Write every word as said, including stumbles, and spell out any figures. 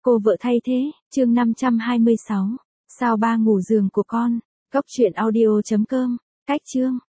Cô vợ thay thế, chương năm trăm hai mươi sáu. Sao ba ngủ giường của con. Cốc truyện audio chấm com. Cách chương.